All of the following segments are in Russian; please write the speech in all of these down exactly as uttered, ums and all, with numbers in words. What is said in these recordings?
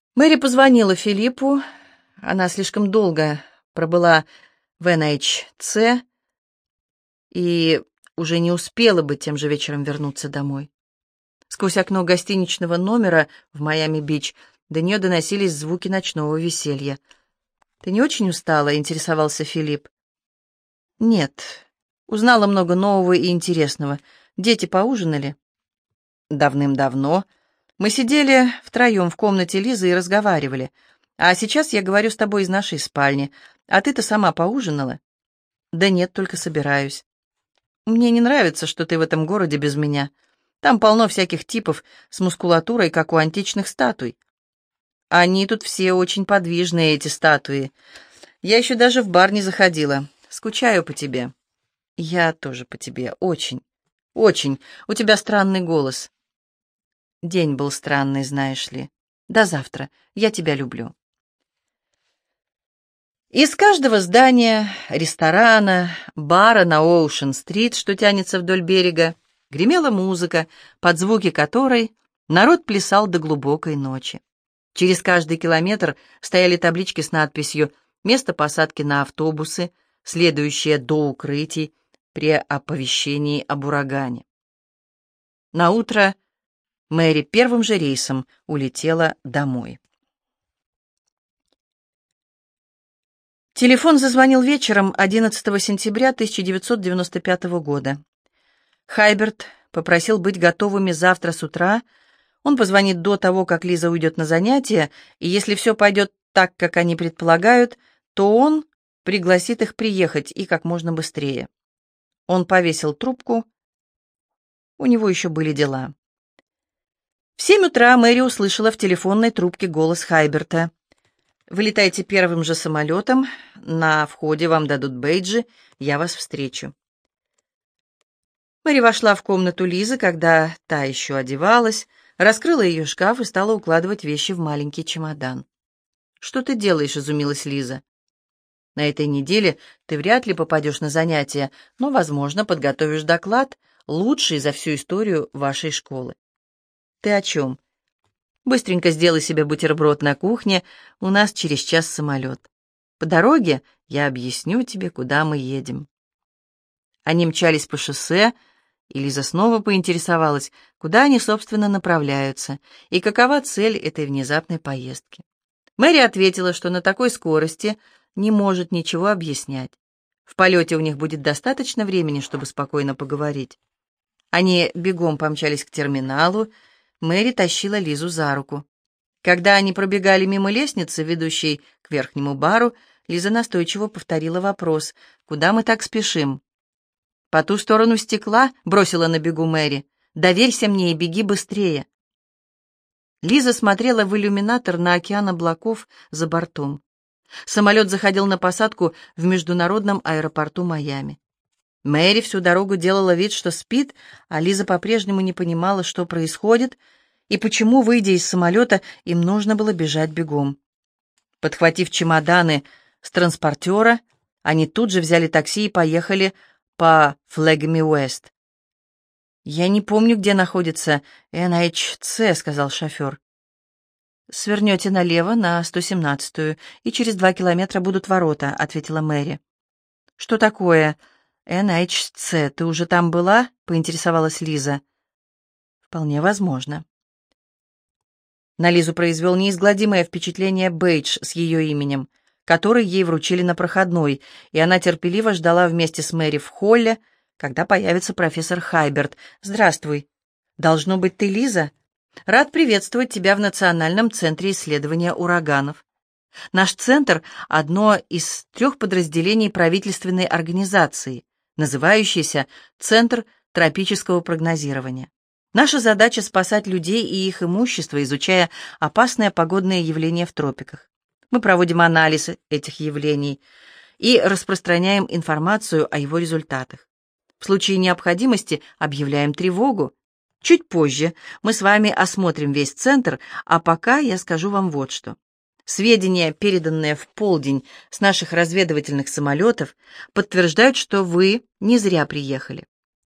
Мэри позвонила Филиппу. Она слишком долго пробыла в эн эйч си и уже не успела бы тем же вечером вернуться домой. Сквозь окно гостиничного номера в Майами-Бич до нее доносились звуки ночного веселья. «Ты не очень устала?» — интересовался Филипп. «Нет. Узнала много нового и интересного. Дети поужинали?» «Давным-давно. Мы сидели втроем в комнате Лизы и разговаривали. А сейчас я говорю с тобой из нашей спальни. А ты-то сама поужинала?» «Да нет, только собираюсь. Мне не нравится, что ты в этом городе без меня. Там полно всяких типов с мускулатурой, как у античных статуй. Они тут все очень подвижные, эти статуи. Я еще даже в бар не заходила. Скучаю по тебе». «Я тоже по тебе. Очень. Очень. У тебя странный голос». «День был странный, знаешь ли. До завтра. Я тебя люблю». Из каждого здания, ресторана, бара на Оушен-стрит, что тянется вдоль берега, гремела музыка, под звуки которой народ плясал до глубокой ночи. Через каждый километр стояли таблички с надписью «Место посадки на автобусы, следующие до укрытий при оповещении об урагане». Наутро Мэри первым же рейсом улетела домой. Телефон зазвонил вечером одиннадцатого сентября тысяча девятьсот девяносто пятого года. Хайберт попросил быть готовыми завтра с утра. Он позвонит до того, как Лиза уйдет на занятия, и если все пойдет так, как они предполагают, то он пригласит их приехать и как можно быстрее. Он повесил трубку. У него еще были дела. В семь утра Мэри услышала в телефонной трубке голос Хайберта. «Вылетайте первым же самолетом. На входе вам дадут бейджи. Я вас встречу». Мэри вошла в комнату Лизы, когда та еще одевалась, раскрыла ее шкаф и стала укладывать вещи в маленький чемодан. «Что ты делаешь?» — изумилась Лиза. «На этой неделе ты вряд ли попадешь на занятия, но, возможно, подготовишь доклад, лучший за всю историю вашей школы». «Ты о чем?» «Быстренько сделай себе бутерброд на кухне, у нас через час самолет. По дороге я объясню тебе, куда мы едем». Они мчались по шоссе, и Лиза снова поинтересовалась, куда они, собственно, направляются, и какова цель этой внезапной поездки. Мэри ответила, что на такой скорости не может ничего объяснять. В полете у них будет достаточно времени, чтобы спокойно поговорить. Они бегом помчались к терминалу. Мэри тащила Лизу за руку. Когда они пробегали мимо лестницы, ведущей к верхнему бару, Лиза настойчиво повторила вопрос: «Куда мы так спешим?» «По ту сторону стекла», — бросила на бегу Мэри. «Доверься мне и беги быстрее». Лиза смотрела в иллюминатор на океан облаков за бортом. Самолет заходил на посадку в международном аэропорту Майами. Мэри всю дорогу делала вид, что спит, а Лиза по-прежнему не понимала, что происходит и почему, выйдя из самолета, им нужно было бежать бегом. Подхватив чемоданы с транспортера, они тут же взяли такси и поехали по Флэгми-Уэст. «Я не помню, где находится эн эйч си», — сказал шофер. «Свернете налево на сто семнадцатую, и через два километра будут ворота», — ответила Мэри. «Что такое эн эйч си? Ты уже там была?» — поинтересовалась Лиза. «Вполне возможно». На Лизу произвел неизгладимое впечатление бейдж с ее именем, который ей вручили на проходной, и она терпеливо ждала вместе с Мэри в холле, когда появится профессор Хайберт. «Здравствуй. Должно быть, ты Лиза? Рад приветствовать тебя в Национальном центре исследования ураганов. Наш центр — одно из трех подразделений правительственной организации, называющейся Центр тропического прогнозирования. Наша задача — спасать людей и их имущество, изучая опасные погодные явления в тропиках. Мы проводим анализ этих явлений и распространяем информацию о его результатах. В случае необходимости объявляем тревогу. Чуть позже мы с вами осмотрим весь центр, а пока я скажу вам вот что. Сведения, переданные в полдень с наших разведывательных самолетов, подтверждают, что вы не зря приехали.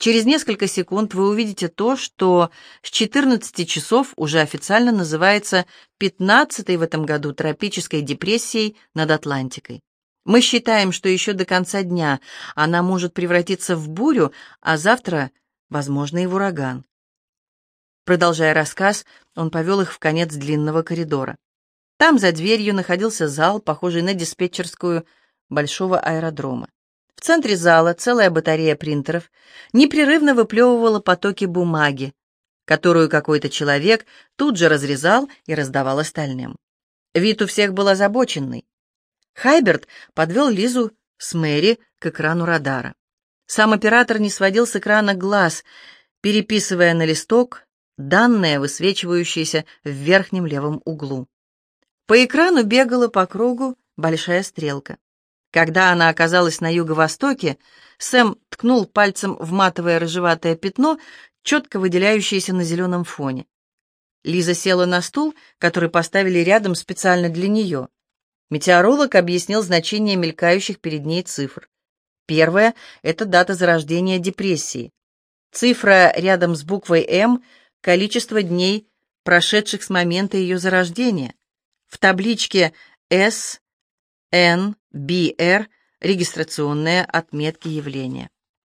Через несколько секунд вы увидите то, что с четырнадцати часов уже официально называется пятнадцатой в этом году тропической депрессией над Атлантикой. Мы считаем, что еще до конца дня она может превратиться в бурю, а завтра, возможно, и в ураган. Продолжая рассказ, он повел их в конец длинного коридора. Там за дверью находился зал, похожий на диспетчерскую большого аэродрома. В центре зала целая батарея принтеров непрерывно выплевывала потоки бумаги, которую какой-то человек тут же разрезал и раздавал остальным. Вид у всех был озабоченный. Хайберт подвел Лизу с Мэри к экрану радара. Сам оператор не сводил с экрана глаз, переписывая на листок данные, высвечивающиеся в верхнем левом углу. По экрану бегала по кругу большая стрелка. Когда она оказалась на юго-востоке, Сэм ткнул пальцем в матовое рыжеватое пятно, четко выделяющееся на зеленом фоне. Лиза села на стул, который поставили рядом специально для нее. Метеоролог объяснил значение мелькающих перед ней цифр. Первая — это дата зарождения депрессии. Цифра рядом с буквой «М» — количество дней, прошедших с момента ее зарождения. В табличке «С», «Н», «Би», «Р» — регистрационные отметки явления.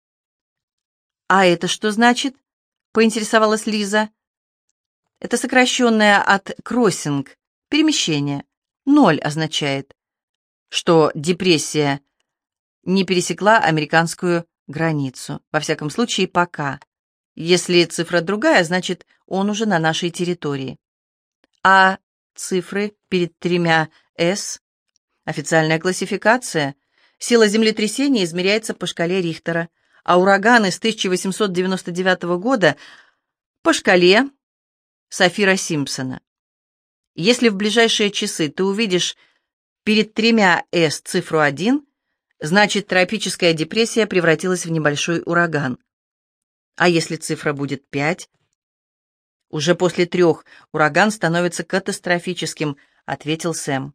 «А это что значит?» — поинтересовалась Лиза. «Это сокращенное от «кроссинг» — перемещение. Ноль означает, что депрессия не пересекла американскую границу. Во всяком случае, пока. Если цифра другая, значит, он уже на нашей территории. А цифры перед тремя «С» — официальная классификация. Сила землетрясения измеряется по шкале Рихтера, а ураганы с тысяча восемьсот девяносто девятого года по шкале Сафира-Симпсона. Если в ближайшие часы ты увидишь перед тремя «С» цифру один, значит, тропическая депрессия превратилась в небольшой ураган. А если цифра будет пять? Уже после трех ураган становится катастрофическим, ответил Сэм.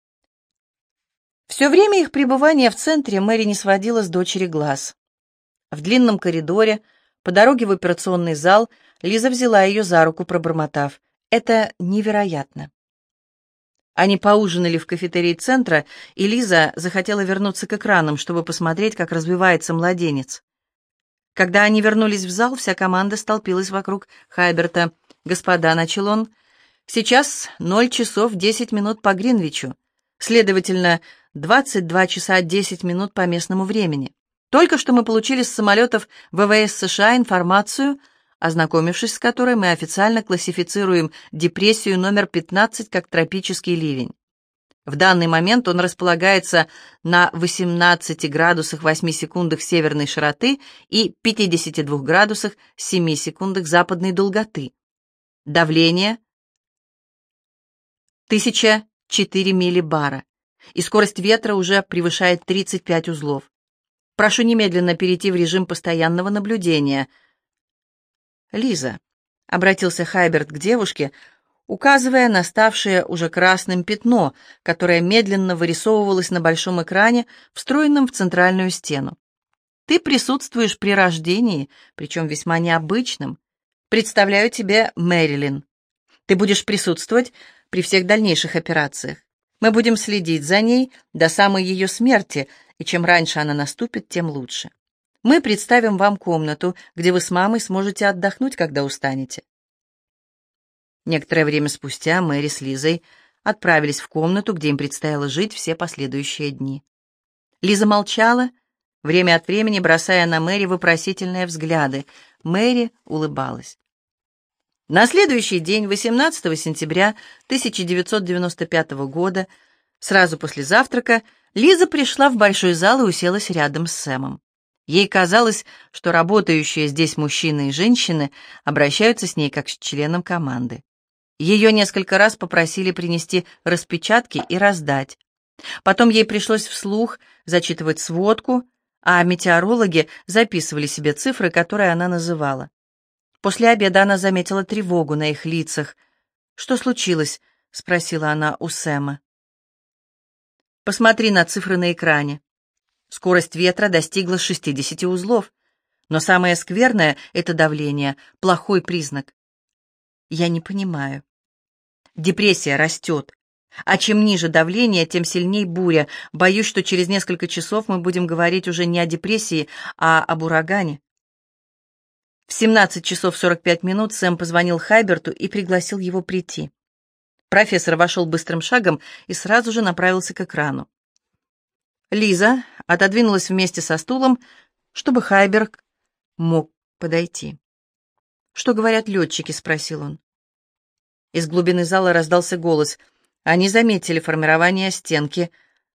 Все время их пребывания в центре Мэри не сводила с дочери глаз. В длинном коридоре, по дороге в операционный зал, Лиза взяла ее за руку, пробормотав: «Это невероятно». Они поужинали в кафетерии центра, и Лиза захотела вернуться к экранам, чтобы посмотреть, как развивается младенец. Когда они вернулись в зал, вся команда столпилась вокруг Хайберта. «Господа», — начал он, — «сейчас ноль часов десять минут по Гринвичу, следовательно, двадцать два часа десять минут по местному времени. Только что мы получили с самолетов ВВС США информацию, ознакомившись с которой мы официально классифицируем депрессию номер пятнадцать как тропический ливень. В данный момент он располагается на восемнадцати градусах восьми секундах северной широты и пятидесяти двух градусах семи секундах западной долготы. Давление тысяча четыре миллибара, и скорость ветра уже превышает тридцать пять узлов. Прошу немедленно перейти в режим постоянного наблюдения». «Лиза», — обратился Хайберт к девушке, указывая на ставшее уже красным пятно, которое медленно вырисовывалось на большом экране, встроенном в центральную стену. «Ты присутствуешь при рождении, причем весьма необычном. Представляю тебе Мэрилин. Ты будешь присутствовать при всех дальнейших операциях. Мы будем следить за ней до самой ее смерти, и чем раньше она наступит, тем лучше. Мы представим вам комнату, где вы с мамой сможете отдохнуть, когда устанете». Некоторое время спустя Мэри с Лизой отправились в комнату, где им предстояло жить все последующие дни. Лиза молчала, время от времени бросая на Мэри вопросительные взгляды. Мэри улыбалась. На следующий день, восемнадцатого сентября тысяча девятьсот девяносто пятого года, сразу после завтрака, Лиза пришла в большой зал и уселась рядом с Сэмом. Ей казалось, что работающие здесь мужчины и женщины обращаются с ней как с членом команды. Ее несколько раз попросили принести распечатки и раздать. Потом ей пришлось вслух зачитывать сводку, а метеорологи записывали себе цифры, которые она называла. После обеда она заметила тревогу на их лицах. «Что случилось?» — спросила она у Сэма. «Посмотри на цифры на экране. Скорость ветра достигла шестидесяти узлов. Но самое скверное — это давление, плохой признак. Я не понимаю. Депрессия растет. А чем ниже давление, тем сильней буря. Боюсь, что через несколько часов мы будем говорить уже не о депрессии, а об урагане. В семнадцать часов сорок пять минут Сэм позвонил Хайберту и пригласил его прийти. Профессор вошел быстрым шагом и сразу же направился к экрану. Лиза отодвинулась вместе со стулом, чтобы Хайберт мог подойти. «Что говорят летчики?» — спросил он. Из глубины зала раздался голос. Они заметили формирование стенки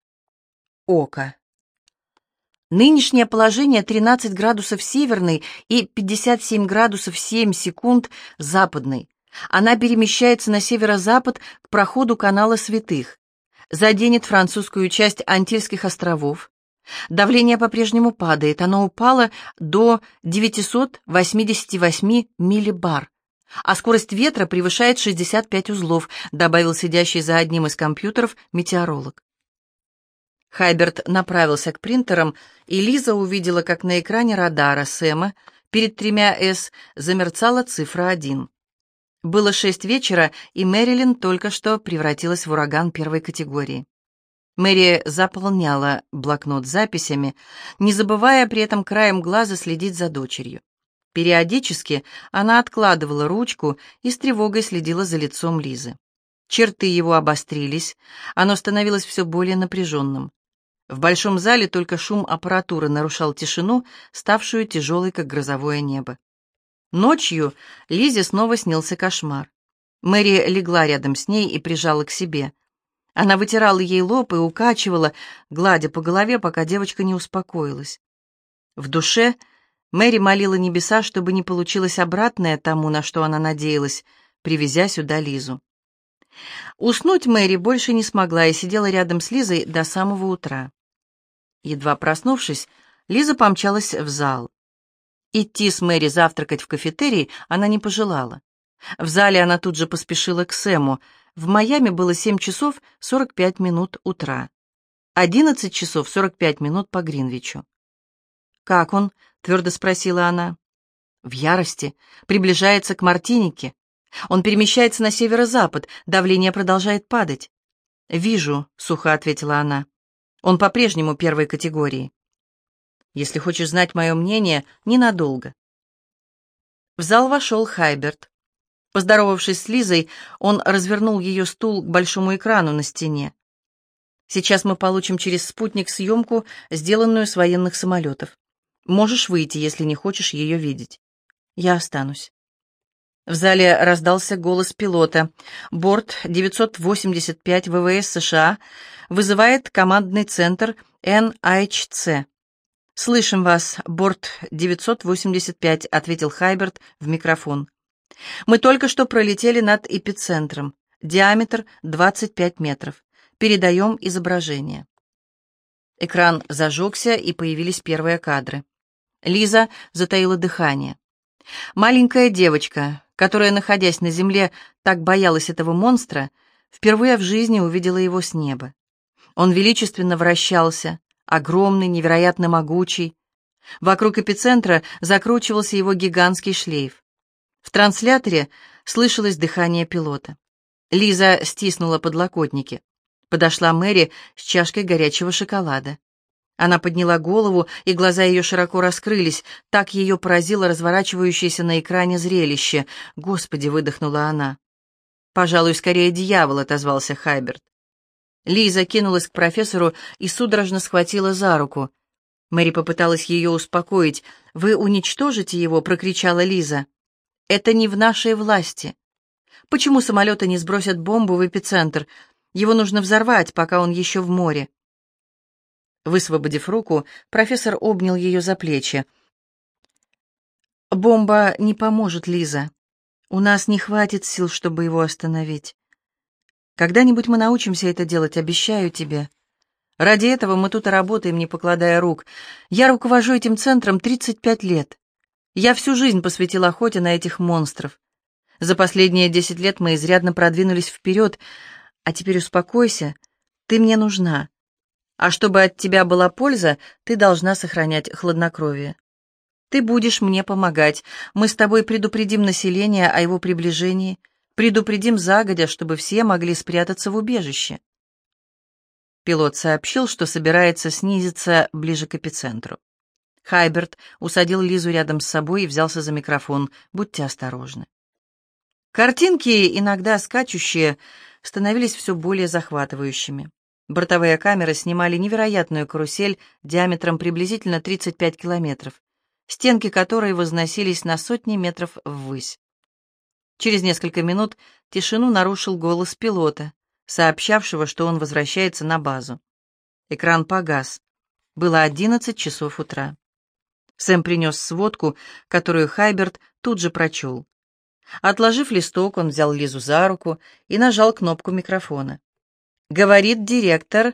ока. Нынешнее положение тринадцать градусов северной и пятьдесят семь градусов семь секунд западной. Она перемещается на северо-запад к проходу канала Святых. Заденет французскую часть Антильских островов. Давление по-прежнему падает. Оно упало до девятисот восьмидесяти восьми миллибар. А скорость ветра превышает шестьдесят пять узлов, добавил сидящий за одним из компьютеров метеоролог. Хайберт направился к принтерам, и Лиза увидела, как на экране радара Сэма перед тремя «С» замерцала цифра один. Было шесть вечера, и Мэрилин только что превратилась в ураган первой категории. Мэри заполняла блокнот записями, не забывая при этом краем глаза следить за дочерью. Периодически она откладывала ручку и с тревогой следила за лицом Лизы. Черты его обострились, оно становилось все более напряженным. В большом зале только шум аппаратуры нарушал тишину, ставшую тяжелой, как грозовое небо. Ночью Лизе снова снился кошмар. Мэри легла рядом с ней и прижала к себе. Она вытирала ей лоб и укачивала, гладя по голове, пока девочка не успокоилась. В душе Мэри молила небеса, чтобы не получилось обратное тому, на что она надеялась, привезя сюда Лизу. Уснуть Мэри больше не смогла и сидела рядом с Лизой до самого утра. Едва проснувшись, Лиза помчалась в зал. Идти с Мэри завтракать в кафетерий она не пожелала. В зале она тут же поспешила к Сэму. В Майами было семь часов сорок пять минут утра. одиннадцать часов сорок пять минут по Гринвичу. «Как он?» — твердо спросила она. «В ярости. Приближается к Мартинике. Он перемещается на северо-запад. Давление продолжает падать». «Вижу», — сухо ответила она. «Он по-прежнему первой категории. Если хочешь знать мое мнение, ненадолго». В зал вошел Хайберт. Поздоровавшись с Лизой, он развернул ее стул к большому экрану на стене. «Сейчас мы получим через спутник съемку, сделанную с военных самолетов. Можешь выйти, если не хочешь ее видеть. Я останусь». В зале раздался голос пилота. Борт девятьсот восемьдесят пять ВВС США вызывает командный центр эн эйч си. «Слышим вас, борт девятьсот восемьдесят пять», — ответил Хайберт в микрофон. «Мы только что пролетели над эпицентром. Диаметр двадцать пять метров. Передаем изображение». Экран зажегся, и появились первые кадры. Лиза затаила дыхание. Маленькая девочка, которая, находясь на земле, так боялась этого монстра, впервые в жизни увидела его с неба. Он величественно вращался, огромный, невероятно могучий. Вокруг эпицентра закручивался его гигантский шлейф. В трансляторе слышалось дыхание пилота. Лиза стиснула подлокотники. Подошла Мэри с чашкой горячего шоколада. Она подняла голову, и глаза ее широко раскрылись. Так ее поразило разворачивающееся на экране зрелище. «Господи!» — выдохнула она. «Пожалуй, скорее дьявол», — отозвался Хайберт. Лиза кинулась к профессору и судорожно схватила за руку. Мэри попыталась ее успокоить. «Вы уничтожите его?» — прокричала Лиза. «Это не в нашей власти. Почему самолеты не сбросят бомбу в эпицентр? Его нужно взорвать, пока он еще в море». Высвободив руку, профессор обнял ее за плечи. «Бомба не поможет, Лиза. У нас не хватит сил, чтобы его остановить. Когда-нибудь мы научимся это делать, обещаю тебе. Ради этого мы тут и работаем, не покладая рук. Я руковожу этим центром тридцать пять лет. Я всю жизнь посвятила охоте на этих монстров. За последние десять лет мы изрядно продвинулись вперед. А теперь успокойся, ты мне нужна. А чтобы от тебя была польза, ты должна сохранять хладнокровие. Ты будешь мне помогать. Мы с тобой предупредим население о его приближении, предупредим загодя, чтобы все могли спрятаться в убежище». Пилот сообщил, что собирается снизиться ближе к эпицентру. Хайберт усадил Лизу рядом с собой и взялся за микрофон. «Будьте осторожны». Картинки, иногда скачущие, становились все более захватывающими. Бортовые камеры снимали невероятную карусель диаметром приблизительно тридцать пять километров, стенки которой возносились на сотни метров ввысь. Через несколько минут тишину нарушил голос пилота, сообщавшего, что он возвращается на базу. Экран погас. Было одиннадцать часов утра. Сэм принес сводку, которую Хайберт тут же прочел. Отложив листок, он взял Лизу за руку и нажал кнопку микрофона. «Говорит директор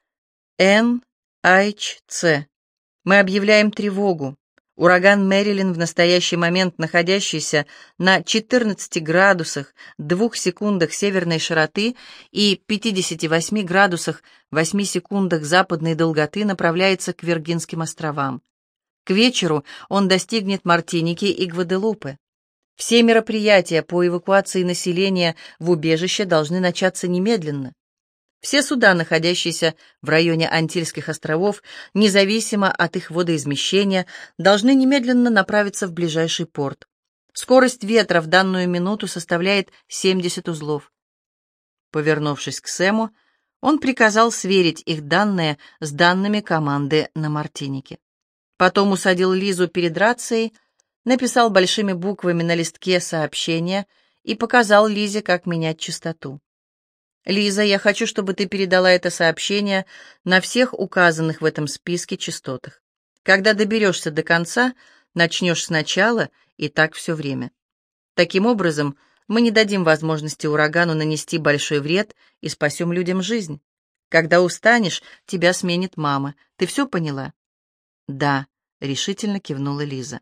эн эйч си. Мы объявляем тревогу. Ураган Мэрилин, в настоящий момент находящийся на четырнадцати градусах двух секундах северной широты и пятидесяти восьми градусах восьми секундах западной долготы, направляется к Виргинским островам. К вечеру он достигнет Мартиники и Гваделупы. Все мероприятия по эвакуации населения в убежище должны начаться немедленно. Все суда, находящиеся в районе Антильских островов, независимо от их водоизмещения, должны немедленно направиться в ближайший порт. Скорость ветра в данную минуту составляет семьдесят узлов. Повернувшись к Сэму, он приказал сверить их данные с данными команды на Мартинике. Потом усадил Лизу перед рацией, написал большими буквами на листке сообщение и показал Лизе, как менять частоту. «Лиза, я хочу, чтобы ты передала это сообщение на всех указанных в этом списке частотах. Когда доберешься до конца, начнешь сначала, и так все время. Таким образом, мы не дадим возможности урагану нанести большой вред и спасем людям жизнь. Когда устанешь, тебя сменит мама. Ты все поняла?» «Да», — решительно кивнула Лиза.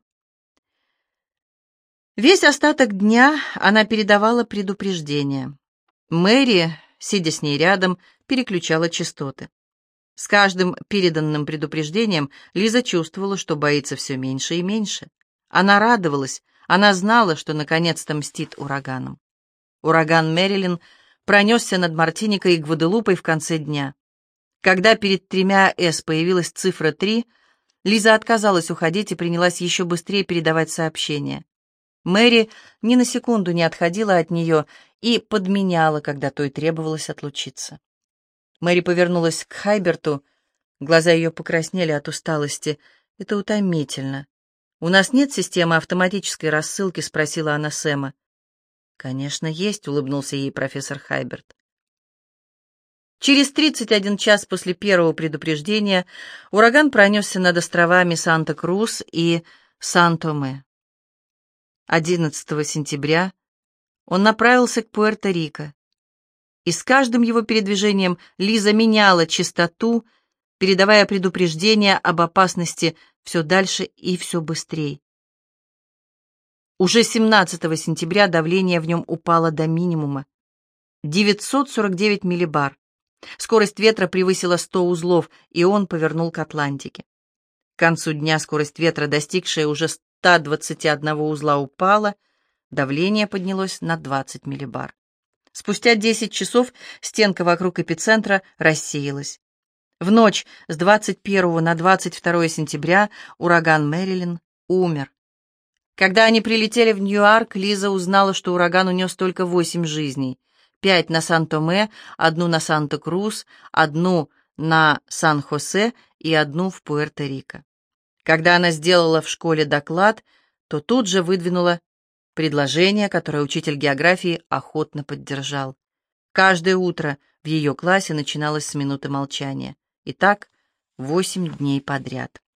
Весь остаток дня она передавала предупреждения. Мэри, сидя с ней рядом, переключала частоты. С каждым переданным предупреждением Лиза чувствовала, что боится все меньше и меньше. Она радовалась, она знала, что наконец-то мстит ураганом. Ураган Мэрилин пронесся над Мартиникой и Гваделупой в конце дня. Когда перед тремя «С» появилась цифра три, Лиза отказалась уходить и принялась еще быстрее передавать сообщения. Мэри ни на секунду не отходила от нее и подменяла, когда той требовалось отлучиться. Мэри повернулась к Хайберту. Глаза ее покраснели от усталости. «Это утомительно. У нас нет системы автоматической рассылки?» — спросила она Сэма. «Конечно, есть», — улыбнулся ей профессор Хайберт. Через тридцать один час после первого предупреждения ураган пронесся над островами Санта-Крус и Сан-Томе. одиннадцатого сентября он направился к Пуэрто-Рико, и с каждым его передвижением Лиза меняла частоту, передавая предупреждения об опасности все дальше и все быстрее. Уже семнадцатого сентября давление в нем упало до минимума — девятьсот сорок девять миллибар. Скорость ветра превысила сто узлов, и он повернул к Атлантике. К концу дня скорость ветра, достигшая уже ста двадцати одного узла, упала, давление поднялось на двадцать миллибар. Спустя десять часов стенка вокруг эпицентра рассеялась. В ночь с двадцать первого на двадцать второе сентября ураган Мэрилин умер. Когда они прилетели в Ньюарк, Лиза узнала, что ураган унес только восемь жизней. Пять на Сан-Томе, одну на Санта-Крус, одну на Сан-Хосе и одну в Пуэрто-Рико. Когда она сделала в школе доклад, то тут же выдвинула предложение, которое учитель географии охотно поддержал. Каждое утро в ее классе начиналось с минуты молчания. И так восемь дней подряд.